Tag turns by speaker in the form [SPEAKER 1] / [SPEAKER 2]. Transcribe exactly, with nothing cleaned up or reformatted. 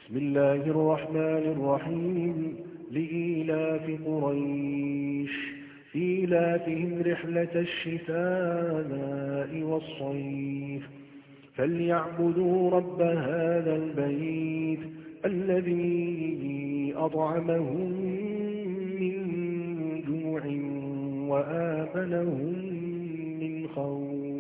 [SPEAKER 1] بسم الله الرحمن الرحيم لإيلاف قريش إيلافهم رحلة الشتاء والصيف فليعبدوا رب هذا البيت الذي أطعمهم من جوع وآمنهم من خوف